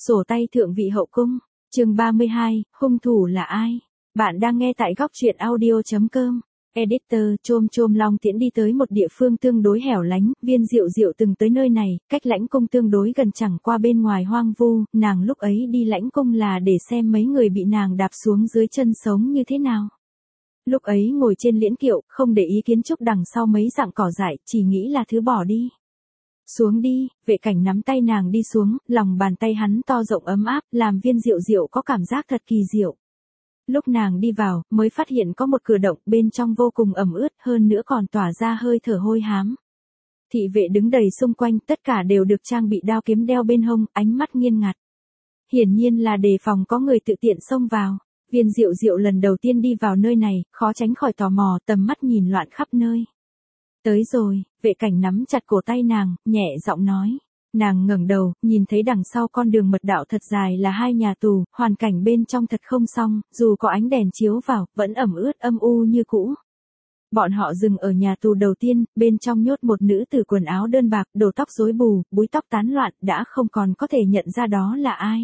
Sổ tay thượng vị hậu cung, chương 32, hung thủ là ai? Bạn đang nghe tại góc truyện audio.com. Editor, Chôm Long Tiễn đi tới một địa phương tương đối hẻo lánh, Viên Diệu Diệu từng tới nơi này, cách lãnh cung tương đối gần chẳng qua bên ngoài hoang vu, nàng lúc ấy đi lãnh cung là để xem mấy người bị nàng đạp xuống dưới chân sống như thế nào. Lúc ấy ngồi trên liễn kiệu, không để ý kiến trúc đằng sau mấy dặm cỏ dại, chỉ nghĩ là thứ bỏ đi. Xuống đi, Vệ Cảnh nắm tay nàng đi xuống, lòng bàn tay hắn to rộng ấm áp, làm Viên Diệu Diệu có cảm giác thật kỳ diệu. Lúc nàng đi vào, mới phát hiện có một cửa động bên trong vô cùng ẩm ướt, hơn nữa còn tỏa ra hơi thở hôi hám. Thị vệ đứng đầy xung quanh, tất cả đều được trang bị đao kiếm đeo bên hông, ánh mắt nghiêm ngặt. Hiển nhiên là đề phòng có người tự tiện xông vào. Viên Diệu Diệu lần đầu tiên đi vào nơi này, khó tránh khỏi tò mò, tầm mắt nhìn loạn khắp nơi. Tới rồi, Vệ Cảnh nắm chặt cổ tay nàng, nhẹ giọng nói. Nàng ngẩng đầu, nhìn thấy đằng sau con đường mật đạo thật dài là hai nhà tù, hoàn cảnh bên trong thật không xong, dù có ánh đèn chiếu vào, vẫn ẩm ướt âm u như cũ. Bọn họ dừng ở nhà tù đầu tiên, bên trong nhốt một nữ tử quần áo đơn bạc, đầu tóc rối bù, búi tóc tán loạn, đã không còn có thể nhận ra đó là ai.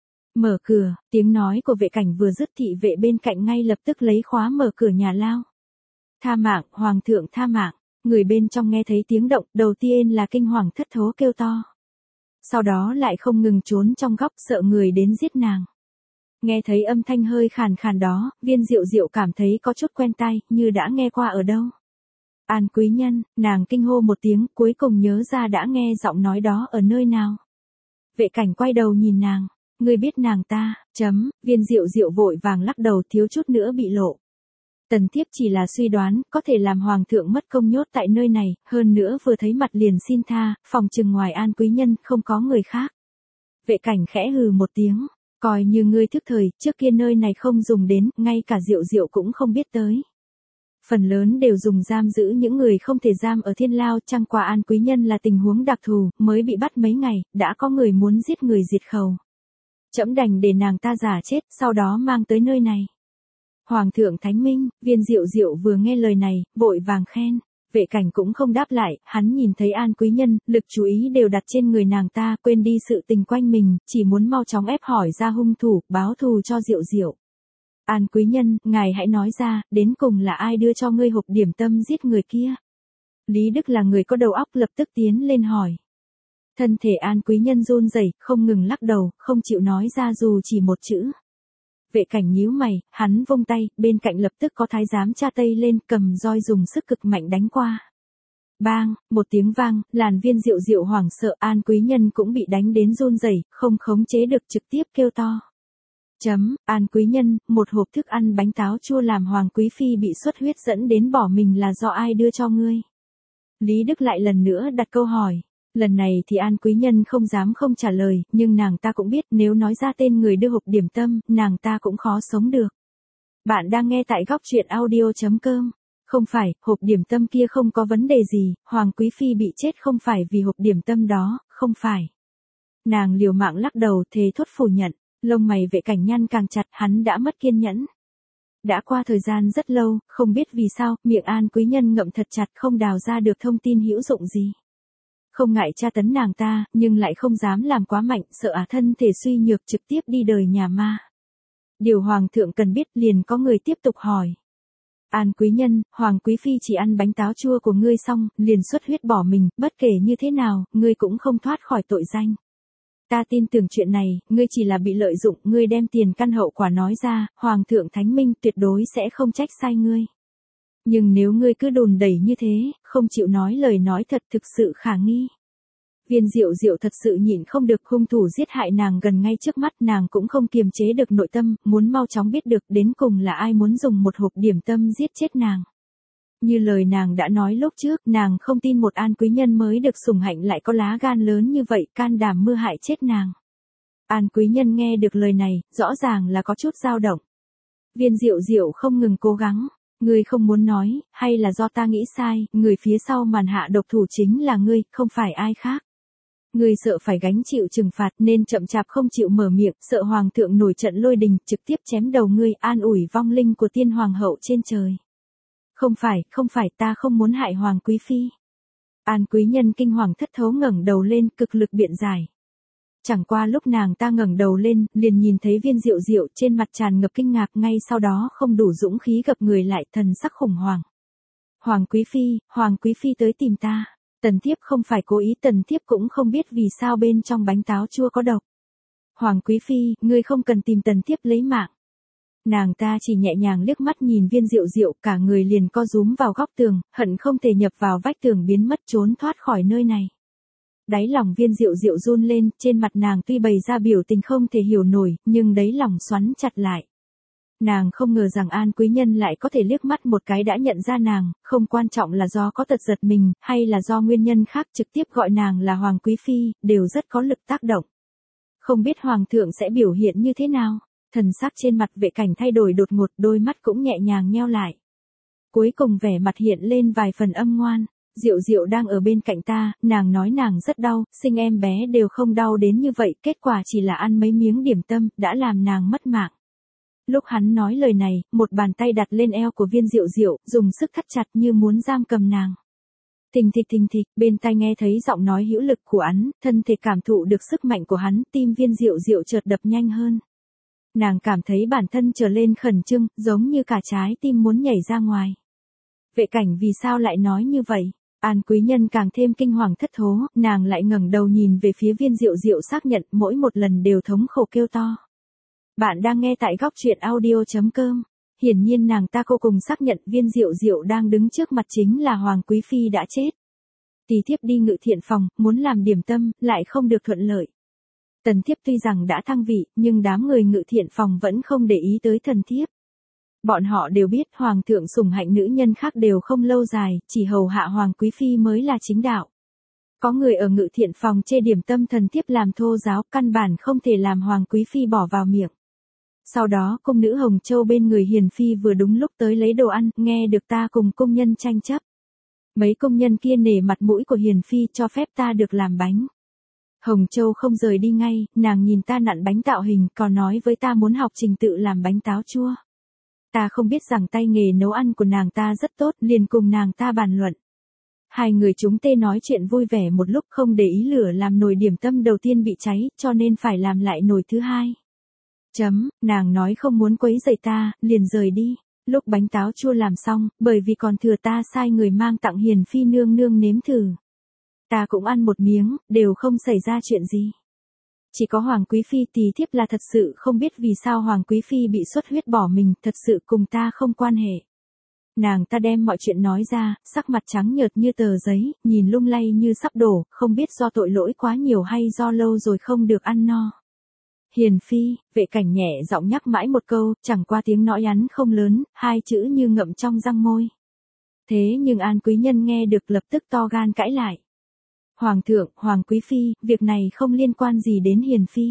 Mở cửa, tiếng nói của Vệ Cảnh vừa dứt, thị vệ bên cạnh ngay lập tức lấy khóa mở cửa nhà lao. Tha mạng, hoàng thượng tha mạng. Người bên trong nghe thấy tiếng động, đầu tiên là kinh hoàng thất thố kêu to. Sau đó lại không ngừng trốn trong góc, sợ người đến giết nàng. Nghe thấy âm thanh hơi khàn khàn đó, Viên Diệu Diệu cảm thấy có chút quen tai, như đã nghe qua ở đâu. An quý nhân, nàng kinh hô một tiếng, cuối cùng nhớ ra đã nghe giọng nói đó ở nơi nào. Vệ Cảnh quay đầu nhìn nàng, ngươi biết nàng ta, Viên Diệu Diệu vội vàng lắc đầu, thiếu chút nữa bị lộ. Tần thiếp chỉ là suy đoán, có thể làm hoàng thượng mất công nhốt tại nơi này, hơn nữa vừa thấy mặt liền xin tha, phòng chừng ngoài An quý nhân, không có người khác. Vệ Cảnh khẽ hừ một tiếng, coi như ngươi thức thời, trước kia nơi này không dùng đến, ngay cả Diệu Diệu cũng không biết tới. Phần lớn đều dùng giam giữ những người không thể giam ở thiên lao, chẳng qua An quý nhân là tình huống đặc thù, mới bị bắt mấy ngày, đã có người muốn giết người diệt khẩu. Trẫm đành để nàng ta giả chết, sau đó mang tới nơi này. Hoàng thượng thánh minh, Viên Diệu Diệu vừa nghe lời này, vội vàng khen. Vệ Cảnh cũng không đáp lại, hắn nhìn thấy An quý nhân, lực chú ý đều đặt trên người nàng ta, quên đi sự tình quanh mình, chỉ muốn mau chóng ép hỏi ra hung thủ, báo thù cho Diệu Diệu. An quý nhân, ngài hãy nói ra, đến cùng là ai đưa cho ngươi hộp điểm tâm giết người kia? Lý Đức là người có đầu óc, lập tức tiến lên hỏi. Thân thể An quý nhân run rẩy, không ngừng lắc đầu, không chịu nói ra dù chỉ một chữ. Vệ Cảnh nhíu mày, hắn vung tay, bên cạnh lập tức có thái giám tra tay lên, cầm roi dùng sức cực mạnh đánh qua. Bang, một tiếng vang, làn Viên Diệu Diệu hoảng sợ, An quý nhân cũng bị đánh đến run rẩy, không khống chế được, trực tiếp kêu to. An quý nhân, một hộp thức ăn bánh táo chua làm hoàng quý phi bị xuất huyết dẫn đến bỏ mình là do ai đưa cho ngươi? Lý Đức lại lần nữa đặt câu hỏi. Lần này thì An quý nhân không dám không trả lời, nhưng nàng ta cũng biết nếu nói ra tên người đưa hộp điểm tâm, nàng ta cũng khó sống được. Bạn đang nghe tại góc truyện audio.com. Không phải, hộp điểm tâm kia không có vấn đề gì, hoàng quý phi bị chết không phải vì hộp điểm tâm đó, không phải. Nàng liều mạng lắc đầu, thề thốt phủ nhận, lông mày Vệ Cảnh nhăn càng chặt, hắn đã mất kiên nhẫn. Đã qua thời gian rất lâu, không biết vì sao, miệng An quý nhân ngậm thật chặt, không đào ra được thông tin hữu dụng gì. Không ngại tra tấn nàng ta, nhưng lại không dám làm quá mạnh, sợ thân thể suy nhược trực tiếp đi đời nhà ma. Điều hoàng thượng cần biết, liền có người tiếp tục hỏi. An quý nhân, hoàng quý phi chỉ ăn bánh táo chua của ngươi xong, liền xuất huyết bỏ mình, bất kể như thế nào, ngươi cũng không thoát khỏi tội danh. Ta tin tưởng chuyện này, ngươi chỉ là bị lợi dụng, ngươi đem tiền căn hậu quả nói ra, hoàng thượng thánh minh tuyệt đối sẽ không trách sai ngươi. Nhưng nếu ngươi cứ đùn đẩy như thế, không chịu nói lời nói thật, thực sự khả nghi. Viên Diệu Diệu thật sự nhịn không được, hung thủ giết hại nàng gần ngay trước mắt, nàng cũng không kiềm chế được nội tâm, muốn mau chóng biết được đến cùng là ai muốn dùng một hộp điểm tâm giết chết nàng. Như lời nàng đã nói lúc trước, nàng không tin một An quý nhân mới được sủng hạnh lại có lá gan lớn như vậy, can đảm mưu hại chết nàng. An quý nhân nghe được lời này, rõ ràng là có chút dao động. Viên Diệu Diệu không ngừng cố gắng. Ngươi không muốn nói, hay là do ta nghĩ sai, người phía sau màn hạ độc thủ chính là ngươi, không phải ai khác. Ngươi sợ phải gánh chịu trừng phạt nên chậm chạp không chịu mở miệng, sợ hoàng thượng nổi trận lôi đình, trực tiếp chém đầu ngươi, an ủi vong linh của tiên hoàng hậu trên trời. Không phải, ta không muốn hại hoàng quý phi. An quý nhân kinh hoàng thất thố ngẩng đầu lên, cực lực biện giải. chẳng qua lúc nàng ta ngẩng đầu lên, liền nhìn thấy Viên Diệu Diệu trên mặt tràn ngập kinh ngạc, ngay sau đó không đủ dũng khí gập người lại, thần sắc khủng hoảng. Hoàng Quý Phi tới tìm ta. Tần thiếp không phải cố ý, tần thiếp cũng không biết vì sao bên trong bánh táo chua có độc. Hoàng Quý Phi, ngươi không cần tìm tần thiếp lấy mạng. Nàng ta chỉ nhẹ nhàng liếc mắt nhìn Viên Diệu Diệu, cả người liền co rúm vào góc tường, hận không thể nhập vào vách tường biến mất trốn thoát khỏi nơi này. Đáy lòng Viên Diệu Diệu run lên, trên mặt nàng tuy bày ra biểu tình không thể hiểu nổi, nhưng đáy lòng xoắn chặt lại. Nàng không ngờ rằng An Quý Nhân lại có thể liếc mắt một cái đã nhận ra nàng, không quan trọng là do có tật giật mình, hay là do nguyên nhân khác, trực tiếp gọi nàng là Hoàng Quý Phi, đều rất có lực tác động. Không biết Hoàng thượng sẽ biểu hiện như thế nào? Thần sắc trên mặt Vệ Cảnh thay đổi đột ngột, đôi mắt cũng nhẹ nhàng nheo lại. Cuối cùng vẻ mặt hiện lên vài phần âm ngoan. Diệu Diệu đang ở bên cạnh ta, nàng nói nàng rất đau, sinh em bé đều không đau đến như vậy, kết quả chỉ là ăn mấy miếng điểm tâm, đã làm nàng mất mạng. Lúc hắn nói lời này, một bàn tay đặt lên eo của Viên Diệu Diệu, dùng sức thắt chặt như muốn giam cầm nàng. Thình thịch, bên tai nghe thấy giọng nói hữu lực của hắn, thân thể cảm thụ được sức mạnh của hắn, tim Viên Diệu Diệu chợt đập nhanh hơn. Nàng cảm thấy bản thân trở lên khẩn trương, giống như cả trái tim muốn nhảy ra ngoài. Vệ Cảnh vì sao lại nói như vậy? An Quý Nhân càng thêm kinh hoàng thất thố, nàng lại ngẩng đầu nhìn về phía Viên Diệu Diệu, xác nhận mỗi một lần đều thống khổ kêu to. Bạn đang nghe tại góc truyện audio.com. Hiển nhiên nàng ta vô cùng xác nhận Viên Diệu Diệu đang đứng trước mặt chính là Hoàng Quý Phi đã chết. Tỳ thiếp đi Ngự Thiện phòng, muốn làm điểm tâm, lại không được thuận lợi. Tần thiếp tuy rằng đã thăng vị, nhưng đám người Ngự Thiện phòng vẫn không để ý tới thần thiếp. Bọn họ đều biết Hoàng thượng sủng hạnh nữ nhân khác đều không lâu dài, chỉ hầu hạ Hoàng Quý Phi mới là chính đạo. Có người ở Ngự Thiện phòng chê điểm tâm thần thiếp làm thô giáo, căn bản không thể làm Hoàng Quý Phi bỏ vào miệng. Sau đó cung nữ Hồng Châu bên người Hiền Phi vừa đúng lúc tới lấy đồ ăn, nghe được ta cùng công nhân tranh chấp. Mấy công nhân kia nể mặt mũi của Hiền Phi cho phép ta được làm bánh. Hồng Châu không rời đi ngay, nàng nhìn ta nặn bánh tạo hình, còn nói với ta muốn học trình tự làm bánh táo chua. Ta không biết rằng tay nghề nấu ăn của nàng ta rất tốt, liền cùng nàng ta bàn luận. Hai người chúng tê nói chuyện vui vẻ một lúc, không để ý lửa làm nồi điểm tâm đầu tiên bị cháy, cho nên phải làm lại nồi thứ hai. Nàng nói không muốn quấy rầy ta, liền rời đi. Lúc bánh táo chua làm xong, bởi vì còn thừa ta sai người mang tặng Hiền Phi nương nương nếm thử. Ta cũng ăn một miếng, đều không xảy ra chuyện gì. Chỉ có Hoàng Quý Phi tỳ thiếp là thật sự không biết vì sao Hoàng Quý Phi bị xuất huyết bỏ mình, thật sự cùng ta không quan hệ. Nàng ta đem mọi chuyện nói ra, sắc mặt trắng nhợt như tờ giấy, nhìn lung lay như sắp đổ, không biết do tội lỗi quá nhiều hay do lâu rồi không được ăn no. Hiền Phi, Vệ Cảnh nhẹ giọng nhắc mãi một câu, chẳng qua tiếng nói hắn không lớn, hai chữ như ngậm trong răng môi. Thế nhưng An Quý Nhân nghe được lập tức to gan cãi lại. Hoàng thượng, Hoàng Quý Phi, việc này không liên quan gì đến Hiền Phi.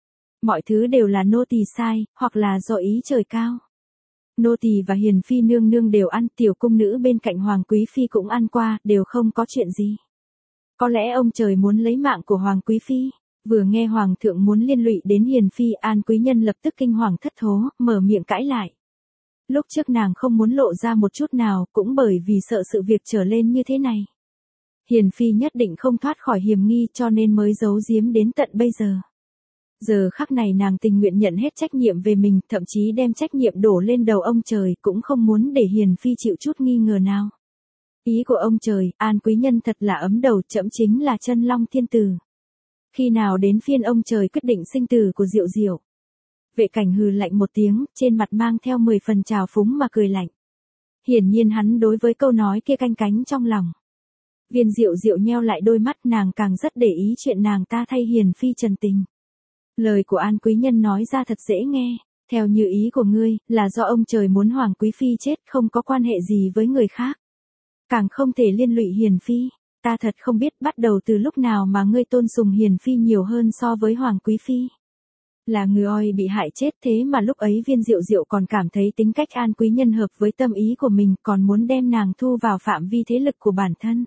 Mọi thứ đều là nô tỳ sai, hoặc là do ý trời cao. Nô tỳ và Hiền Phi nương nương đều ăn, tiểu cung nữ bên cạnh Hoàng Quý Phi cũng ăn qua, đều không có chuyện gì. Có lẽ ông trời muốn lấy mạng của Hoàng Quý Phi. Vừa nghe Hoàng thượng muốn liên lụy đến Hiền Phi, An Quý Nhân lập tức kinh hoàng thất thố, mở miệng cãi lại. Lúc trước nàng không muốn lộ ra một chút nào, cũng bởi vì sợ sự việc trở lên như thế này. Hiền Phi nhất định không thoát khỏi hiểm nghi, cho nên mới giấu giếm đến tận bây giờ. Giờ khắc này nàng tình nguyện nhận hết trách nhiệm về mình, thậm chí đem trách nhiệm đổ lên đầu ông trời, cũng không muốn để Hiền Phi chịu chút nghi ngờ nào. Ý của ông trời, An Quý Nhân thật là ấm đầu, trẫm chính là chân long thiên tử. Khi nào đến phiên ông trời quyết định sinh tử của Diệu Diệu? Vệ Cảnh hừ lạnh một tiếng, trên mặt mang theo 10 phần trào phúng mà cười lạnh. Hiển nhiên hắn đối với câu nói kia canh cánh trong lòng. Viên Diệu Diệu nheo lại đôi mắt, nàng càng rất để ý chuyện nàng ta thay Hiền Phi trần tình. Lời của An Quý Nhân nói ra thật dễ nghe, theo như ý của ngươi, là do ông trời muốn Hoàng Quý Phi chết, không có quan hệ gì với người khác. Càng không thể liên lụy Hiền Phi. Ta thật không biết bắt đầu từ lúc nào mà ngươi tôn sùng Hiền Phi nhiều hơn so với Hoàng Quý Phi. Là người oi bị hại chết, thế mà lúc ấy Viên Diệu Diệu còn cảm thấy tính cách An Quý Nhân hợp với tâm ý của mình, còn muốn đem nàng thu vào phạm vi thế lực của bản thân.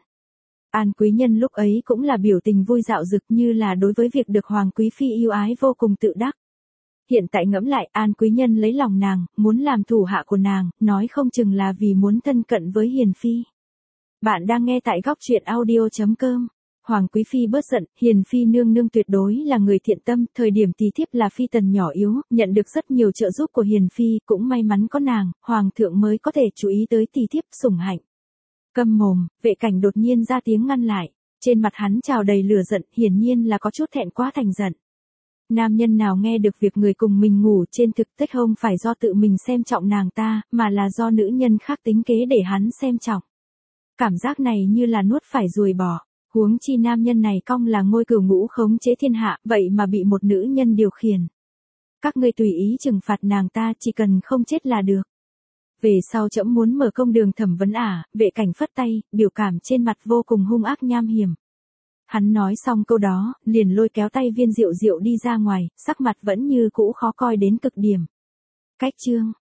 An Quý Nhân lúc ấy cũng là biểu tình vui dạo dực, như là đối với việc được Hoàng Quý Phi yêu ái vô cùng tự đắc. Hiện tại ngẫm lại, An Quý Nhân lấy lòng nàng, muốn làm thủ hạ của nàng, nói không chừng là vì muốn thân cận với Hiền Phi. Bạn đang nghe tại góc truyện audio.com. Hoàng quý phi bớt giận, hiền phi nương nương tuyệt đối là người thiện tâm, thời điểm tí thiếp là phi tần nhỏ yếu, nhận được rất nhiều trợ giúp của hiền phi, cũng may mắn có nàng, hoàng thượng mới có thể chú ý tới tí thiếp sủng hạnh. Câm mồm, Vệ Cảnh đột nhiên ra tiếng ngăn lại, trên mặt hắn trào đầy lửa giận, hiển nhiên là có chút thẹn quá thành giận. Nam nhân nào nghe được việc người cùng mình ngủ trên thực tế không phải do tự mình xem trọng nàng ta, mà là do nữ nhân khác tính kế để hắn xem trọng. Cảm giác này như là nuốt phải ruồi bò. Huống chi nam nhân này cong là ngôi cửu ngũ khống chế thiên hạ, vậy mà bị một nữ nhân điều khiển. Các ngươi tùy ý trừng phạt nàng ta, chỉ cần không chết là được. Về sau trẫm muốn mở công đường thẩm vấn ả, Vệ Cảnh phất tay, biểu cảm trên mặt vô cùng hung ác nham hiểm. Hắn nói xong câu đó, liền lôi kéo tay Viên Diệu Diệu đi ra ngoài, sắc mặt vẫn như cũ khó coi đến cực điểm. Cách chương